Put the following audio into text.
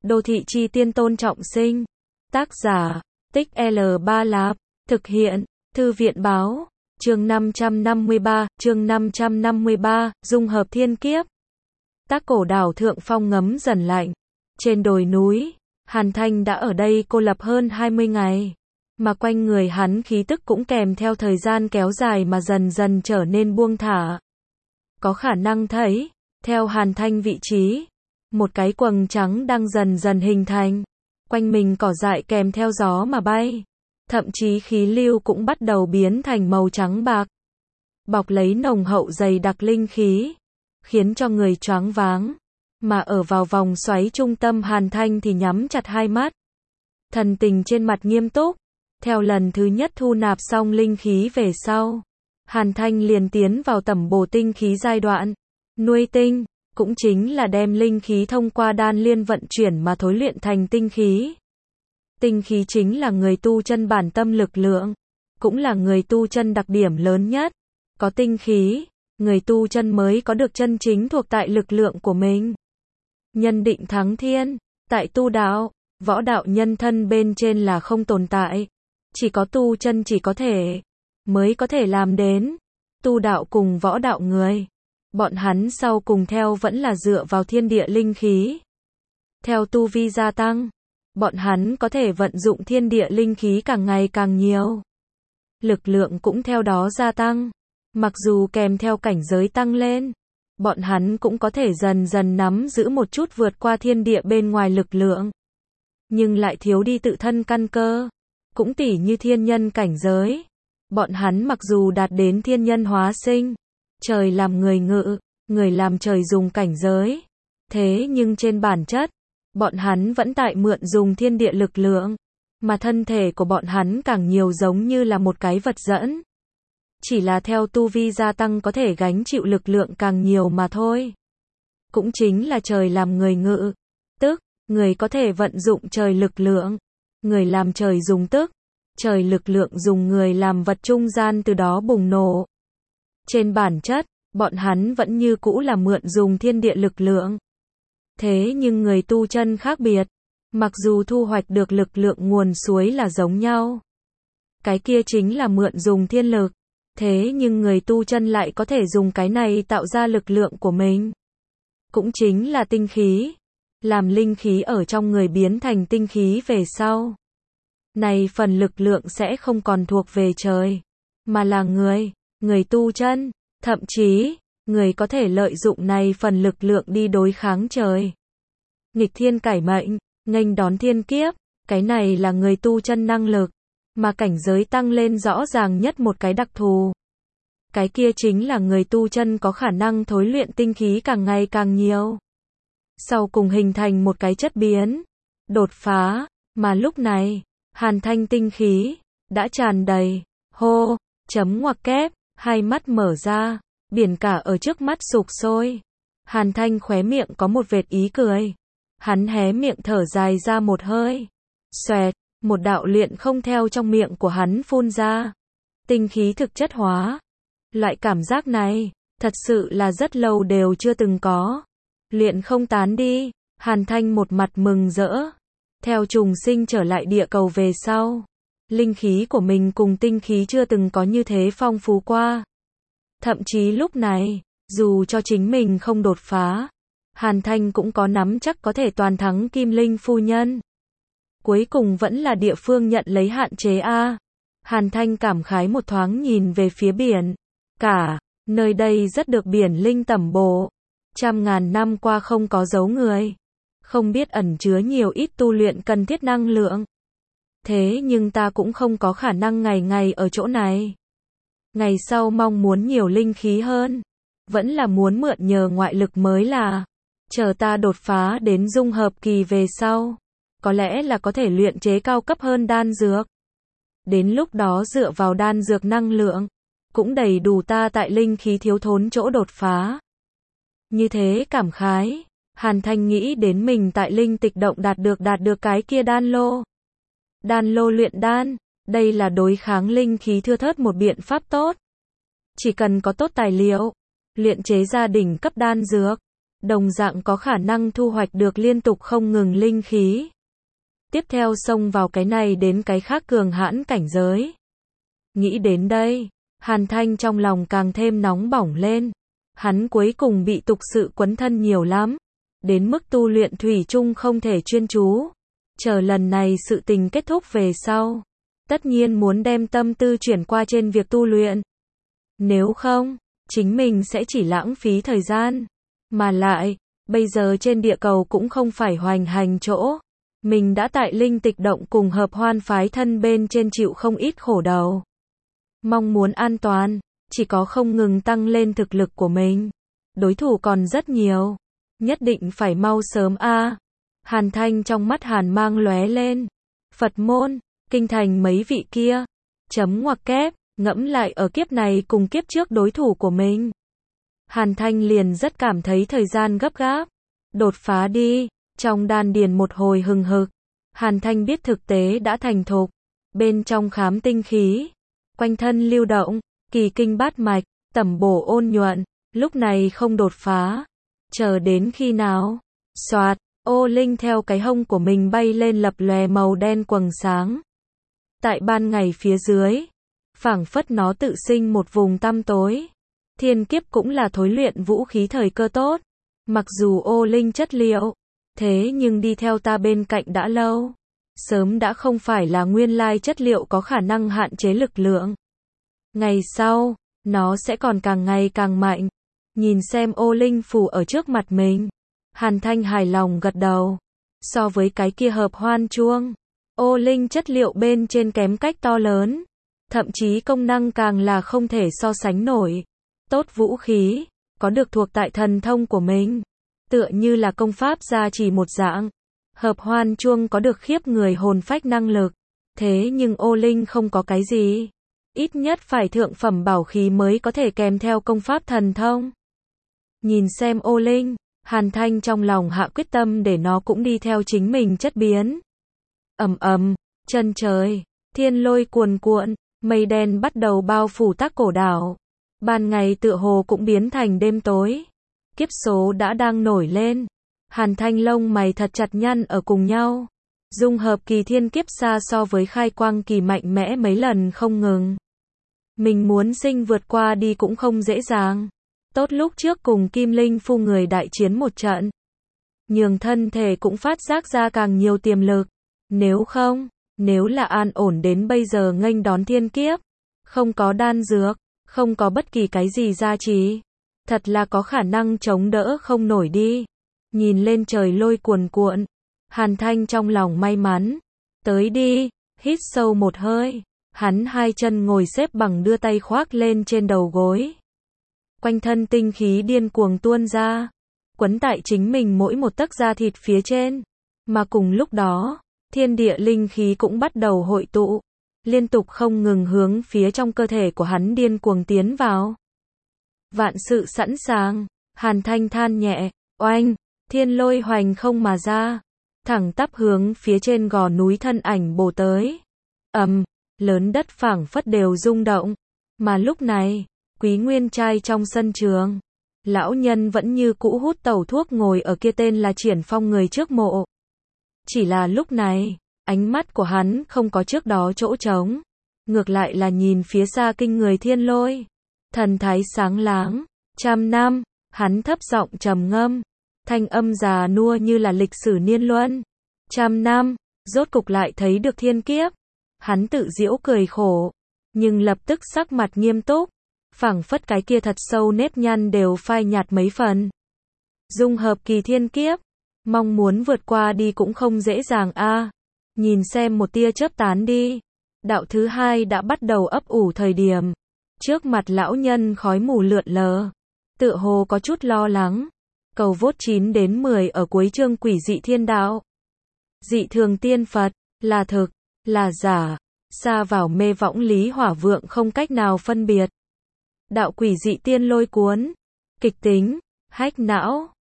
Đô thị chi tiên Tôn Trọng Sinh. Tác giả, Tích L3 Lạp. Thực hiện, Thư viện báo. Chương 553, dung hợp thiên kiếp. Tác cổ đảo Thượng Phong ngấm dần lạnh. Trên đồi núi, Hàn Thanh đã ở đây cô lập hơn 20 ngày. Mà quanh người hắn khí tức cũng kèm theo thời gian kéo dài mà dần dần trở nên buông thả. Có khả năng thấy, theo Hàn Thanh vị trí, một cái quầng trắng đang dần dần hình thành. Quanh mình cỏ dại kèm theo gió mà bay. Thậm chí khí lưu cũng bắt đầu biến thành màu trắng bạc. Bọc lấy nồng hậu dày đặc linh khí, khiến cho người choáng váng. Mà ở vào vòng xoáy trung tâm Hàn Thanh thì nhắm chặt hai mắt. Thần tình trên mặt nghiêm túc. Theo lần thứ nhất thu nạp xong linh khí về sau, Hàn Thanh liền tiến vào tẩm bổ tinh khí giai đoạn. Nuôi tinh, cũng chính là đem linh khí thông qua đan liên vận chuyển mà thối luyện thành tinh khí. Tinh khí chính là người tu chân bản tâm lực lượng, cũng là người tu chân đặc điểm lớn nhất. Có tinh khí, người tu chân mới có được chân chính thuộc tại lực lượng của mình. Nhân định thắng thiên, tại tu đạo, võ đạo nhân thân bên trên là không tồn tại. Chỉ có tu chân mới có thể làm đến. Tu đạo cùng võ đạo người, bọn hắn sau cùng theo vẫn là dựa vào thiên địa linh khí. Theo tu vi gia tăng, bọn hắn có thể vận dụng thiên địa linh khí càng ngày càng nhiều. Lực lượng cũng theo đó gia tăng. Mặc dù kèm theo cảnh giới tăng lên, bọn hắn cũng có thể dần dần nắm giữ một chút vượt qua thiên địa bên ngoài lực lượng. Nhưng lại thiếu đi tự thân căn cơ. Cũng tỉ như thiên nhân cảnh giới. Bọn hắn mặc dù đạt đến thiên nhân hóa sinh, trời làm người ngự, người làm trời dùng cảnh giới. Thế nhưng trên bản chất, bọn hắn vẫn tại mượn dùng thiên địa lực lượng. Mà thân thể của bọn hắn càng nhiều giống như là một cái vật dẫn. Chỉ là theo tu vi gia tăng có thể gánh chịu lực lượng càng nhiều mà thôi. Cũng chính là trời làm người ngự, tức, người có thể vận dụng trời lực lượng. Người làm trời dùng tức, trời lực lượng dùng người làm vật trung gian từ đó bùng nổ. Trên bản chất, bọn hắn vẫn như cũ là mượn dùng thiên địa lực lượng. Thế nhưng người tu chân khác biệt, mặc dù thu hoạch được lực lượng nguồn suối là giống nhau. Cái kia chính là mượn dùng thiên lực. Thế nhưng người tu chân lại có thể dùng cái này tạo ra lực lượng của mình. Cũng chính là tinh khí. Làm linh khí ở trong người biến thành tinh khí về sau. Này phần lực lượng sẽ không còn thuộc về trời, mà là người tu chân. Thậm chí, người có thể lợi dụng này phần lực lượng đi đối kháng trời. Nghịch thiên cải mệnh, nghênh đón thiên kiếp, cái này là người tu chân năng lực. Mà cảnh giới tăng lên rõ ràng nhất một cái đặc thù. Cái kia chính là người tu chân có khả năng thối luyện tinh khí càng ngày càng nhiều. Sau cùng hình thành một cái chất biến, đột phá, mà lúc này, Hàn Thanh tinh khí, đã tràn đầy, hô, chấm ngoặc kép, hai mắt mở ra, biển cả ở trước mắt sục sôi. Hàn Thanh khóe miệng có một vệt ý cười. Hắn hé miệng thở dài ra một hơi. Xoẹt, một đạo luyện không theo trong miệng của hắn phun ra. Tinh khí thực chất hóa. Loại cảm giác này, thật sự là rất lâu đều chưa từng có. Luyện không tán đi, Hàn Thanh một mặt mừng rỡ. Theo trùng sinh trở lại địa cầu về sau, linh khí của mình cùng tinh khí chưa từng có như thế phong phú qua. Thậm chí lúc này, dù cho chính mình không đột phá, Hàn Thanh cũng có nắm chắc có thể toàn thắng Kim Linh phu nhân. Cuối cùng vẫn là địa phương nhận lấy hạn chế a. Hàn Thanh cảm khái một thoáng nhìn về phía biển. Cả, nơi đây rất được biển linh tẩm bổ. Trăm ngàn năm qua không có dấu người. Không biết ẩn chứa nhiều ít tu luyện cần thiết năng lượng. Thế nhưng ta cũng không có khả năng ngày ngày ở chỗ này. Ngày sau mong muốn nhiều linh khí hơn. Vẫn là muốn mượn nhờ ngoại lực mới là. Chờ ta đột phá đến dung hợp kỳ về sau. Có lẽ là có thể luyện chế cao cấp hơn đan dược. Đến lúc đó dựa vào đan dược năng lượng. Cũng đầy đủ ta tại linh khí thiếu thốn chỗ đột phá. Như thế cảm khái. Hàn Thanh nghĩ đến mình tại linh tịch động đạt được cái kia đan lô. Đan lô luyện đan, đây là đối kháng linh khí thưa thớt một biện pháp tốt. Chỉ cần có tốt tài liệu, luyện chế ra đỉnh cấp đan dược, đồng dạng có khả năng thu hoạch được liên tục không ngừng linh khí. Tiếp theo xông vào cái này đến cái khác cường hãn cảnh giới. Nghĩ đến đây, Hàn Thanh trong lòng càng thêm nóng bỏng lên. Hắn cuối cùng bị tục sự quấn thân nhiều lắm, đến mức tu luyện thủy chung không thể chuyên chú. Chờ lần này sự tình kết thúc về sau, tất nhiên muốn đem tâm tư chuyển qua trên việc tu luyện. Nếu không, chính mình sẽ chỉ lãng phí thời gian. Mà lại, bây giờ trên địa cầu cũng không phải hoành hành chỗ. Mình đã tại linh tịch động cùng hợp hoan phái thân bên trên chịu không ít khổ đầu. Mong muốn an toàn, chỉ có không ngừng tăng lên thực lực của mình. Đối thủ còn rất nhiều, nhất định phải mau sớm a. Hàn Thanh trong mắt hàn mang lóe lên. Phật môn, kinh thành mấy vị kia, chấm ngoặc kép, ngẫm lại ở kiếp này cùng kiếp trước đối thủ của mình. Hàn Thanh liền rất cảm thấy thời gian gấp gáp. Đột phá đi, trong đan điền một hồi hừng hực. Hàn Thanh biết thực tế đã thành thục. Bên trong khám tinh khí, quanh thân lưu động, kỳ kinh bát mạch, tẩm bổ ôn nhuận, lúc này không đột phá. Chờ đến khi nào? Soạt, ô linh theo cái hông của mình bay lên lập lòe màu đen quầng sáng. Tại ban ngày phía dưới, phảng phất nó tự sinh một vùng tăm tối. Thiên kiếp cũng là thối luyện vũ khí thời cơ tốt. Mặc dù ô linh chất liệu, thế nhưng đi theo ta bên cạnh đã lâu. Sớm đã không phải là nguyên lai chất liệu có khả năng hạn chế lực lượng. Ngày sau, nó sẽ còn càng ngày càng mạnh. Nhìn xem ô linh phù ở trước mặt mình. Hàn Thanh hài lòng gật đầu. So với cái kia hợp hoan chuông, ô linh chất liệu bên trên kém cách to lớn. Thậm chí công năng càng là không thể so sánh nổi. Tốt vũ khí, có được thuộc tại thần thông của mình. Tựa như là công pháp gia chỉ một dạng. Hợp hoan chuông có được khiếp người hồn phách năng lực. Thế nhưng ô linh không có cái gì. Ít nhất phải thượng phẩm bảo khí mới có thể kèm theo công pháp thần thông. Nhìn xem ô linh, Hàn Thanh trong lòng hạ quyết tâm để nó cũng đi theo chính mình chất biến. Ầm ầm, chân trời, thiên lôi cuồn cuộn, mây đen bắt đầu bao phủ Tắc Cổ đảo. Ban ngày tựa hồ cũng biến thành đêm tối. Kiếp số đã đang nổi lên. Hàn Thanh lông mày thật chặt nhăn ở cùng nhau. Dung hợp kỳ thiên kiếp xa so với khai quang kỳ mạnh mẽ mấy lần không ngừng. Mình muốn sinh vượt qua đi cũng không dễ dàng. Tốt lúc trước cùng Kim Linh Phu người đại chiến một trận. Nhường thân thể cũng phát giác ra càng nhiều tiềm lực. Nếu không, nếu là an ổn đến bây giờ nghênh đón thiên kiếp. Không có đan dược, không có bất kỳ cái gì gia trì. Thật là có khả năng chống đỡ không nổi đi. Nhìn lên trời lôi cuồn cuộn. Hàn Thanh trong lòng may mắn. Tới đi, hít sâu một hơi. Hắn hai chân ngồi xếp bằng đưa tay khoác lên trên đầu gối. Quanh thân tinh khí điên cuồng tuôn ra. Quấn tại chính mình mỗi một tấc da thịt phía trên. Mà cùng lúc đó, thiên địa linh khí cũng bắt đầu hội tụ. Liên tục không ngừng hướng phía trong cơ thể của hắn điên cuồng tiến vào. Vạn sự sẵn sàng, Hàn Thanh than nhẹ, oanh, thiên lôi hoành không mà ra. Thẳng tắp hướng phía trên gò núi thân ảnh bổ tới. Lớn đất phảng phất đều rung động. Mà lúc này, Quý Nguyên Trai trong sân trường. Lão nhân vẫn như cũ hút tẩu thuốc ngồi ở kia tên là Triển Phong người trước mộ. Chỉ là lúc này, ánh mắt của hắn không có trước đó chỗ trống. Ngược lại là nhìn phía xa kinh người thiên lôi. Thần thái sáng láng, 100 năm, hắn thấp giọng trầm ngâm. Thanh âm già nua như là lịch sử niên luân. 100 năm, rốt cục lại thấy được thiên kiếp. Hắn tự giễu cười khổ, nhưng lập tức sắc mặt nghiêm túc. Phảng phất cái kia thật sâu nếp nhăn đều phai nhạt mấy phần. Dung hợp kỳ thiên kiếp, mong muốn vượt qua đi cũng không dễ dàng a. Nhìn xem một tia chớp tán đi. Đạo thứ hai đã bắt đầu ấp ủ thời điểm. Trước mặt lão nhân khói mù lượn lờ. Tựa hồ có chút lo lắng. Cầu vốt 9 đến 10 ở cuối chương Quỷ Dị Thiên Đạo. Dị thường tiên Phật, là thực, là giả. Xa vào mê võng lý hỏa vượng không cách nào phân biệt. Đạo quỷ dị tiên lôi cuốn. Kịch tính, hách não,